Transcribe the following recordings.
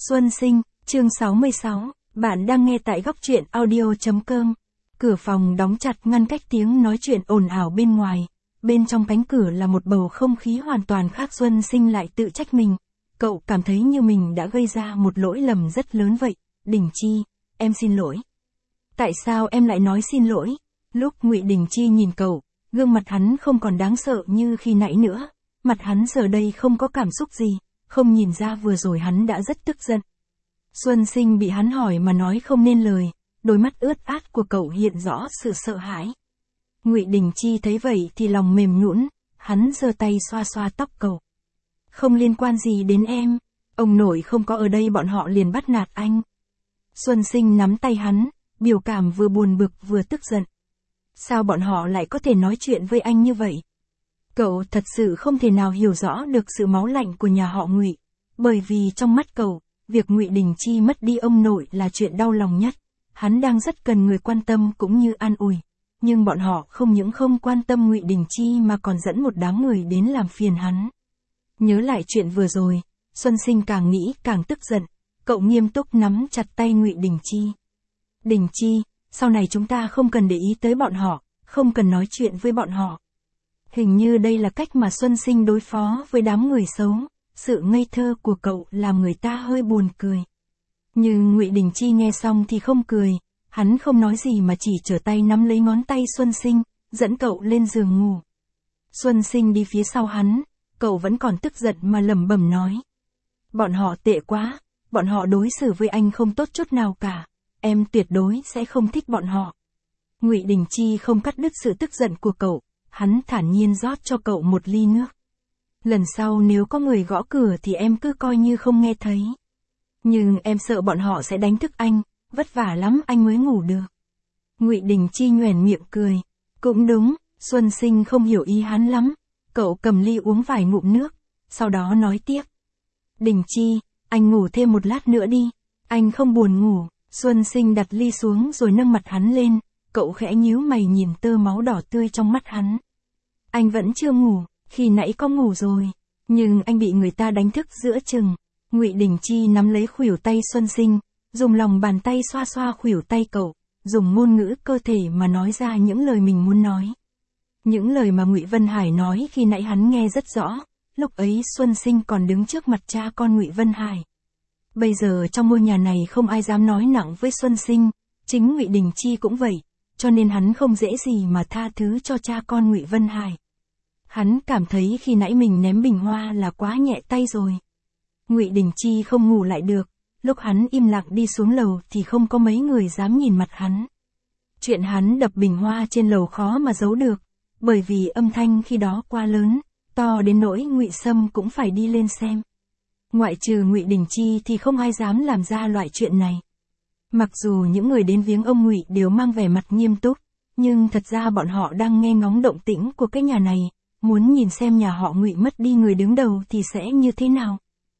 Xuân Sinh, chương 66, bạn đang nghe tại góc truyện audio.com. Cửa phòng đóng chặt ngăn cách tiếng nói chuyện ồn ào bên ngoài. Bên trong cánh cửa là một bầu không khí hoàn toàn khác. Xuân Sinh lại tự trách mình. Cậu cảm thấy như mình đã gây ra một lỗi lầm rất lớn vậy. Đình Chi, em xin lỗi. Tại sao em lại nói xin lỗi? Lúc Ngụy Đình Chi nhìn cậu, gương mặt hắn không còn đáng sợ như khi nãy nữa. Mặt hắn giờ đây không có cảm xúc gì, không nhìn ra vừa rồi hắn đã rất tức giận. Xuân Sinh bị hắn hỏi mà nói không nên lời, đôi mắt ướt át của cậu hiện rõ sự sợ hãi. Ngụy Đình Chi thấy vậy thì lòng mềm nhũn, hắn giơ tay xoa xoa tóc cậu. Không liên quan gì đến em, ông nội không có ở đây bọn họ liền bắt nạt anh. Xuân Sinh nắm tay hắn, biểu cảm vừa buồn bực vừa tức giận. Sao bọn họ lại có thể nói chuyện với anh như vậy? Cậu thật sự không thể nào hiểu rõ được sự máu lạnh của nhà họ Ngụy, bởi vì trong mắt cậu, việc Ngụy Đình Chi mất đi ông nội là chuyện đau lòng nhất. Hắn đang rất cần người quan tâm cũng như an ủi, nhưng bọn họ không những không quan tâm Ngụy Đình Chi mà còn dẫn một đám người đến làm phiền hắn. Nhớ lại chuyện vừa rồi, Xuân Sinh càng nghĩ càng tức giận, cậu nghiêm túc nắm chặt tay Ngụy Đình Chi. Đình Chi, sau này chúng ta không cần để ý tới bọn họ, không cần nói chuyện với bọn họ. Hình như đây là cách mà Xuân Sinh đối phó với đám người xấu, sự ngây thơ của cậu làm người ta hơi buồn cười. Nhưng Ngụy Đình Chi nghe xong thì không cười, hắn không nói gì mà chỉ trở tay nắm lấy ngón tay Xuân Sinh, dẫn cậu lên giường ngủ. Xuân Sinh đi phía sau hắn, cậu vẫn còn tức giận mà lẩm bẩm nói. Bọn họ tệ quá, bọn họ đối xử với anh không tốt chút nào cả, em tuyệt đối sẽ không thích bọn họ. Ngụy Đình Chi không cắt đứt sự tức giận của cậu, hắn thản nhiên rót cho cậu một ly nước. Lần sau nếu có người gõ cửa thì em cứ coi như không nghe thấy. Nhưng em sợ bọn họ sẽ đánh thức anh, vất vả lắm anh mới ngủ được. Ngụy Đình Chi nhoẻn miệng cười. Cũng đúng, Xuân Sinh không hiểu ý hắn lắm. Cậu cầm ly uống vài ngụm nước, sau đó nói tiếp. Đình Chi, anh ngủ thêm một lát nữa đi, anh không buồn ngủ. Xuân Sinh đặt ly xuống rồi nâng mặt hắn lên, cậu khẽ nhíu mày nhìn tơ máu đỏ tươi trong mắt hắn. Anh vẫn chưa ngủ, khi nãy có ngủ rồi, nhưng anh bị người ta đánh thức giữa chừng. Ngụy Đình Chi nắm lấy khuỷu tay Xuân Sinh, dùng lòng bàn tay xoa xoa khuỷu tay cậu, dùng ngôn ngữ cơ thể mà nói ra những lời mình muốn nói. Những lời mà Ngụy Vân Hải nói khi nãy hắn nghe rất rõ, lúc ấy Xuân Sinh còn đứng trước mặt cha con Ngụy Vân Hải. Bây giờ trong ngôi nhà này không ai dám nói nặng với Xuân Sinh, chính Ngụy Đình Chi cũng vậy, cho nên hắn không dễ gì mà tha thứ cho cha con Ngụy Vân Hải. Hắn cảm thấy khi nãy mình ném bình hoa là quá nhẹ tay rồi. Ngụy Đình Chi không ngủ lại được, lúc hắn im lặng đi xuống lầu thì không có mấy người dám nhìn mặt hắn. Chuyện hắn đập bình hoa trên lầu khó mà giấu được, bởi vì âm thanh khi đó quá lớn, to đến nỗi Ngụy Sâm cũng phải đi lên xem. Ngoại trừ Ngụy Đình Chi thì không ai dám làm ra loại chuyện này. Mặc dù những người đến viếng ông Ngụy đều mang vẻ mặt nghiêm túc, nhưng thật ra bọn họ đang nghe ngóng động tĩnh của cái nhà này, muốn nhìn xem nhà họ Ngụy mất đi người đứng đầu thì sẽ như thế nào.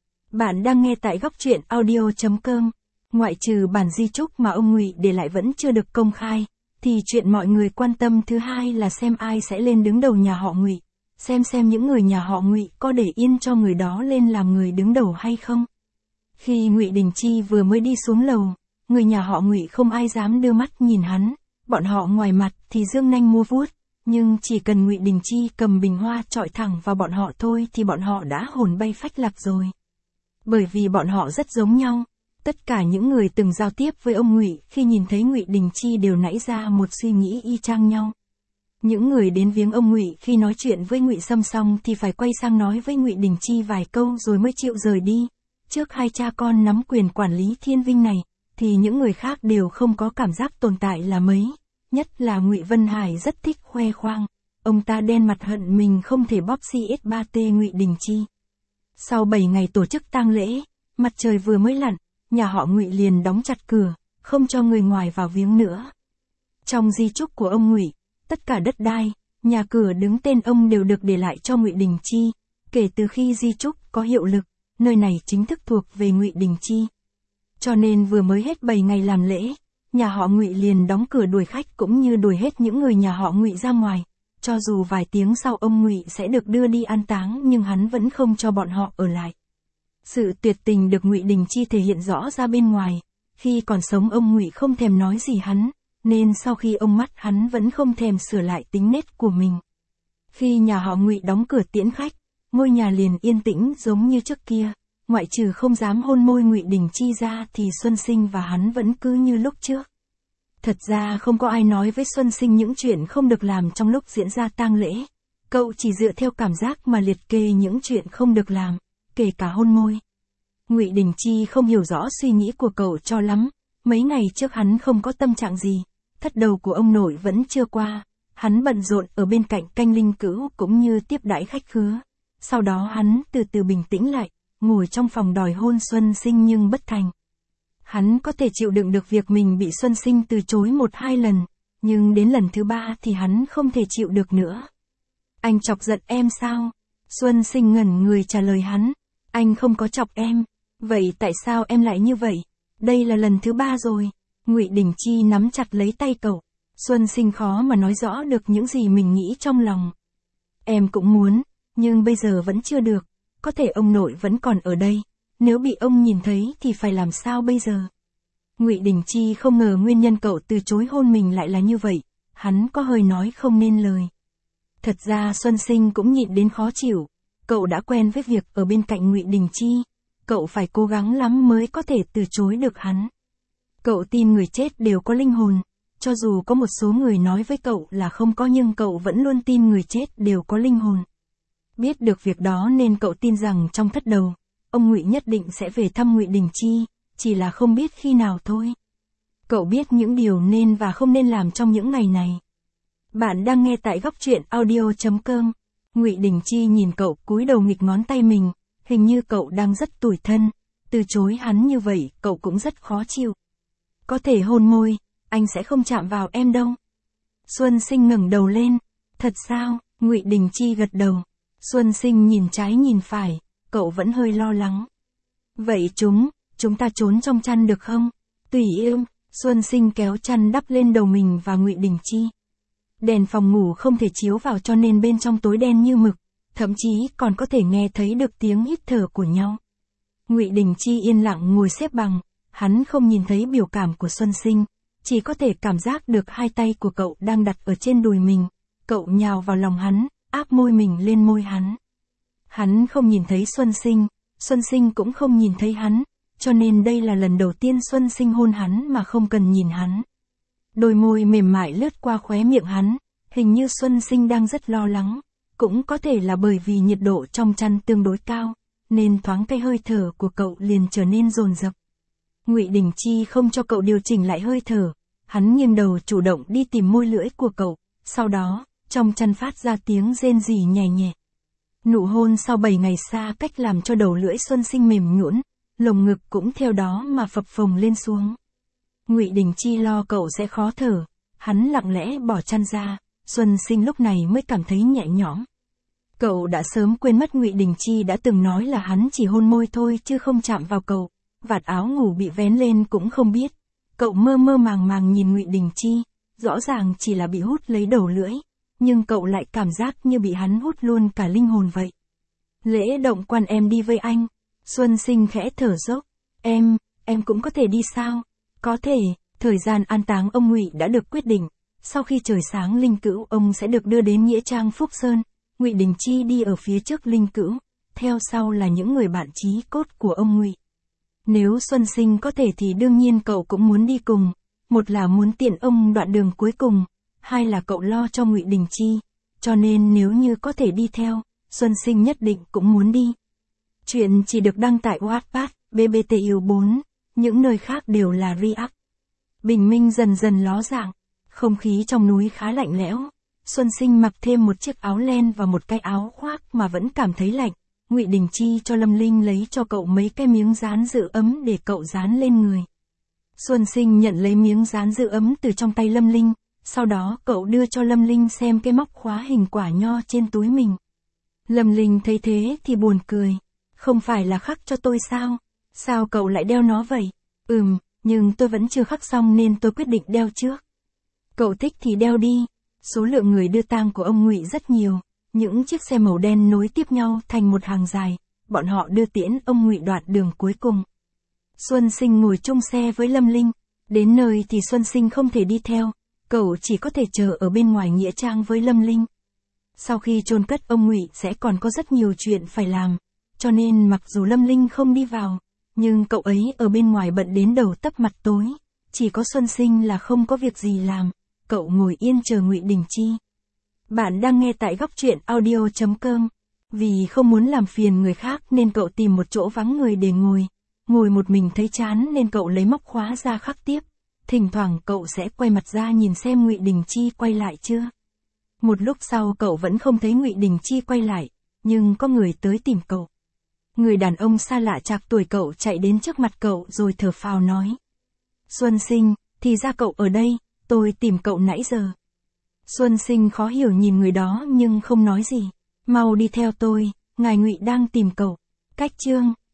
Bạn đang nghe tại góc truyện audio.com. Ngoại trừ bản di chúc mà ông Ngụy để lại vẫn chưa được công khai, thì chuyện mọi người quan tâm thứ hai là xem ai sẽ lên đứng đầu nhà họ Ngụy, xem những người nhà họ Ngụy có để yên cho người đó lên làm người đứng đầu hay không. Khi Ngụy Đình Chi vừa mới đi xuống lầu, người nhà họ Ngụy không ai dám đưa mắt nhìn hắn, bọn họ ngoài mặt thì dương nanh múa vuốt, nhưng chỉ cần Ngụy Đình Chi cầm bình hoa chọi thẳng vào bọn họ thôi thì bọn họ đã hồn bay phách lạc rồi. Bởi vì bọn họ rất giống nhau, tất cả những người từng giao tiếp với ông Ngụy khi nhìn thấy Ngụy Đình Chi đều nảy ra một suy nghĩ y chang nhau. Những người đến viếng ông Ngụy khi nói chuyện với Ngụy Sâm xong thì phải quay sang nói với Ngụy Đình Chi vài câu rồi mới chịu rời đi. Trước hai cha con nắm quyền quản lý Thiên Vinh này, thì những người khác đều không có cảm giác tồn tại là mấy. Nhất là Ngụy Vân Hải rất thích khoe khoang, ông ta đen mặt hận mình không thể bóp CS3T Ngụy Đình Chi. Sau 7 ngày tổ chức tang lễ, mặt trời vừa mới lặn, nhà họ Ngụy liền đóng chặt cửa, không cho người ngoài vào viếng nữa. Trong di chúc của ông Ngụy, tất cả đất đai, nhà cửa đứng tên ông đều được để lại cho Ngụy Đình Chi. Kể từ khi di chúc có hiệu lực, nơi này chính thức thuộc về Ngụy Đình Chi. Cho nên vừa mới hết 7 ngày làm lễ, nhà họ Ngụy liền đóng cửa đuổi khách cũng như đuổi hết những người nhà họ Ngụy ra ngoài. Cho dù vài tiếng sau ông Ngụy sẽ được đưa đi an táng nhưng hắn vẫn không cho bọn họ ở lại. Sự tuyệt tình được Ngụy Đình Chi thể hiện rõ ra bên ngoài. Khi còn sống ông Ngụy không thèm nói gì hắn, nên sau khi ông mất hắn vẫn không thèm sửa lại tính nết của mình. Khi nhà họ Ngụy đóng cửa tiễn khách, ngôi nhà liền yên tĩnh giống như trước kia, ngoại trừ không dám hôn môi Ngụy Đình Chi ra thì Xuân Sinh và hắn vẫn cứ như lúc trước. Thật ra không có ai nói với Xuân Sinh những chuyện không được làm trong lúc diễn ra tang lễ. Cậu chỉ dựa theo cảm giác mà liệt kê những chuyện không được làm, kể cả hôn môi. Ngụy Đình Chi không hiểu rõ suy nghĩ của cậu cho lắm, mấy ngày trước hắn không có tâm trạng gì, thất đầu của ông nội vẫn chưa qua, hắn bận rộn ở bên cạnh canh linh cữu cũng như tiếp đãi khách khứa. Sau đó hắn từ từ bình tĩnh lại, ngồi trong phòng đòi hôn Xuân Sinh nhưng bất thành. Hắn có thể chịu đựng được việc mình bị Xuân Sinh từ chối 1-2 lần, nhưng đến lần thứ 3 thì hắn không thể chịu được nữa. Anh chọc giận em sao? Xuân Sinh ngẩn người trả lời hắn. Anh không có chọc em. Vậy tại sao em lại như vậy? Đây là lần thứ 3 rồi. Ngụy Đình Chi nắm chặt lấy tay cậu. Xuân Sinh khó mà nói rõ được những gì mình nghĩ trong lòng. Em cũng muốn, nhưng bây giờ vẫn chưa được. Có thể ông nội vẫn còn ở đây. Nếu bị ông nhìn thấy thì phải làm sao bây giờ? Ngụy Đình Chi không ngờ nguyên nhân cậu từ chối hôn mình lại là như vậy. Hắn có hơi nói không nên lời. Thật ra Xuân Sinh cũng nhịn đến khó chịu. Cậu đã quen với việc ở bên cạnh Ngụy Đình Chi. Cậu phải cố gắng lắm mới có thể từ chối được hắn. Cậu tin người chết đều có linh hồn. Cho dù có một số người nói với cậu là không có nhưng cậu vẫn luôn tin người chết đều có linh hồn. Biết được việc đó nên cậu tin rằng trong thất đầu, ông Ngụy nhất định sẽ về thăm Ngụy Đình Chi, chỉ là không biết khi nào thôi. Cậu biết những điều nên và không nên làm trong những ngày này. Bạn đang nghe tại góc truyện audio.com. Ngụy Đình Chi nhìn cậu cúi đầu nghịch ngón tay mình, hình như cậu đang rất tủi thân, từ chối hắn như vậy cậu cũng rất khó chịu. Có thể hôn môi, anh sẽ không chạm vào em đâu. Xuân Sinh ngẩng đầu lên. Thật sao? Ngụy Đình Chi gật đầu. Xuân Sinh nhìn trái nhìn phải, cậu vẫn hơi lo lắng. Vậy chúng ta trốn trong chăn được không? Tùy yêu. Xuân Sinh kéo chăn đắp lên đầu mình và Ngụy Đình Chi. Đèn phòng ngủ không thể chiếu vào cho nên bên trong tối đen như mực, thậm chí còn có thể nghe thấy được tiếng hít thở của nhau. Ngụy Đình Chi yên lặng ngồi xếp bằng, hắn không nhìn thấy biểu cảm của Xuân Sinh, chỉ có thể cảm giác được hai tay của cậu đang đặt ở trên đùi mình. Cậu nhào vào lòng hắn, áp môi mình lên môi hắn. Hắn không nhìn thấy Xuân Sinh cũng không nhìn thấy hắn, cho nên đây là lần đầu tiên Xuân Sinh hôn hắn mà không cần nhìn hắn. Đôi môi mềm mại lướt qua khóe miệng hắn, hình như Xuân Sinh đang rất lo lắng, cũng có thể là bởi vì nhiệt độ trong chăn tương đối cao, nên thoáng cái hơi thở của cậu liền trở nên dồn dập. Ngụy Đình Chi không cho cậu điều chỉnh lại hơi thở, hắn nghiêng đầu chủ động đi tìm môi lưỡi của cậu, sau đó, trong chăn phát ra tiếng rên rỉ nhẹ nhẹ. Nụ hôn sau 7 ngày xa cách làm cho đầu lưỡi Xuân Sinh mềm nhũn, lồng ngực cũng theo đó mà phập phồng lên xuống. Ngụy Đình Chi lo cậu sẽ khó thở, hắn lặng lẽ bỏ chăn ra, Xuân Sinh lúc này mới cảm thấy nhẹ nhõm. Cậu đã sớm quên mất Ngụy Đình Chi đã từng nói là hắn chỉ hôn môi thôi chứ không chạm vào cậu, vạt áo ngủ bị vén lên cũng không biết. Cậu mơ mơ màng màng nhìn Ngụy Đình Chi, rõ ràng chỉ là bị hút lấy đầu lưỡi, nhưng cậu lại cảm giác như bị hắn hút luôn cả linh hồn vậy. Lễ động quan em đi với anh. Xuân Sinh khẽ thở dốc. Em cũng có thể đi sao? Có thể, thời gian an táng ông Ngụy đã được quyết định. Sau khi trời sáng linh cữu ông sẽ được đưa đến nghĩa trang Phúc Sơn. Ngụy Đình Chi đi ở phía trước linh cữu, theo sau là những người bạn chí cốt của ông Ngụy. Nếu Xuân Sinh có thể thì đương nhiên cậu cũng muốn đi cùng. Một là muốn tiện ông đoạn đường cuối cùng, hai là cậu lo cho Ngụy Đình Chi, cho nên nếu như có thể đi theo, Xuân Sinh nhất định cũng muốn đi. Chuyện chỉ được đăng tại Wattpad, BBTU4, những nơi khác đều là React. Bình minh dần dần ló dạng, không khí trong núi khá lạnh lẽo. Xuân Sinh mặc thêm một chiếc áo len và một cái áo khoác mà vẫn cảm thấy lạnh. Ngụy Đình Chi cho Lâm Linh lấy cho cậu mấy cái miếng dán giữ ấm để cậu dán lên người. Xuân Sinh nhận lấy miếng dán giữ ấm từ trong tay Lâm Linh, sau đó cậu đưa cho Lâm Linh xem cái móc khóa hình quả nho trên túi mình. Lâm Linh thấy thế thì buồn cười. Không phải là khắc cho tôi sao? Sao cậu lại đeo nó vậy? Nhưng tôi vẫn chưa khắc xong nên tôi quyết định đeo trước. Cậu thích thì đeo đi. Số lượng người đưa tang của ông Ngụy rất nhiều. Những chiếc xe màu đen nối tiếp nhau thành một hàng dài, bọn họ đưa tiễn ông Ngụy đoạn đường cuối cùng. Xuân Sinh ngồi chung xe với Lâm Linh, đến nơi thì Xuân Sinh không thể đi theo, cậu chỉ có thể chờ ở bên ngoài nghĩa trang với Lâm Linh. Sau khi chôn cất ông Ngụy sẽ còn có rất nhiều chuyện phải làm, cho nên mặc dù Lâm Linh không đi vào, nhưng cậu ấy ở bên ngoài bận đến đầu tấp mặt tối, chỉ có Xuân Sinh là không có việc gì làm, cậu ngồi yên chờ Ngụy Đình Chi. Bạn đang nghe tại góc truyện audio.com. Vì không muốn làm phiền người khác nên cậu tìm một chỗ vắng người để ngồi. Ngồi một mình thấy chán nên cậu lấy móc khóa ra khắc tiếp. Thỉnh thoảng cậu sẽ quay mặt ra nhìn xem Ngụy Đình Chi quay lại chưa. Một lúc sau cậu vẫn không thấy Ngụy Đình Chi quay lại, nhưng có người tới tìm cậu. Người đàn ông xa lạ trạc tuổi cậu chạy đến trước mặt cậu rồi thở phào nói. Xuân Sinh, thì ra cậu ở đây, tôi tìm cậu nãy giờ. Xuân Sinh khó hiểu nhìn người đó nhưng không nói gì. Mau đi theo tôi, ngài Ngụy đang tìm cậu. Cách chương